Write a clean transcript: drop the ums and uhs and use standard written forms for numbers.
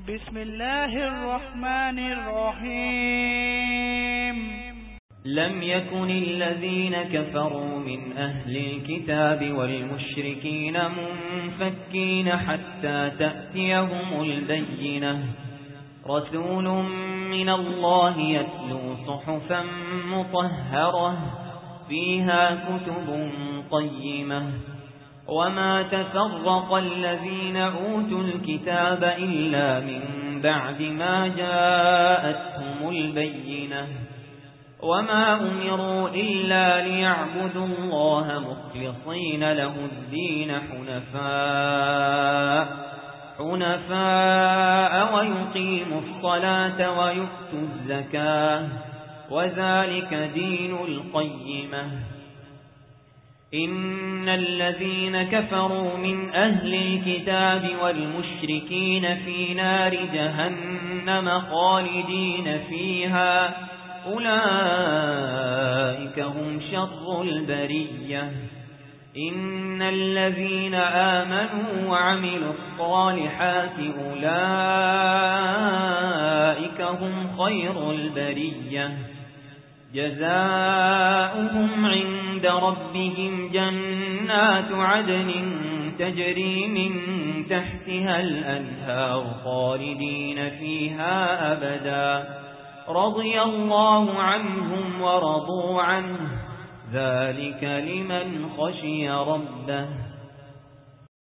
بسم الله الرحمن الرحيم. لم يكن الذين كفروا من أهل الكتاب والمشركين منفكين حتى تأتيهم البينة. رسول من الله يتلو صحفا مطهرة فيها كتب قيمة. وما تفرق الذين أوتوا الكتاب إلا من بعد ما جاءتهم البينة. وما أمروا إلا ليعبدوا الله مخلصين له الدين حنفاء ويقيموا الصلاة ويؤتوا الزكاة وذلك دين القيمة. إن الذين كفروا من أهل الكتاب والمشركين في نار جهنم خالدين فيها أولئك هم شر البرية. إن الذين آمنوا وعملوا الصالحات أولئك هم خير البرية. جزاؤهم عند ربهم جنات عدن تجري من تحتها الأنهار خالدين فيها أبدا. رضي الله عنهم ورضوا عنه ذلك لمن خشي ربه.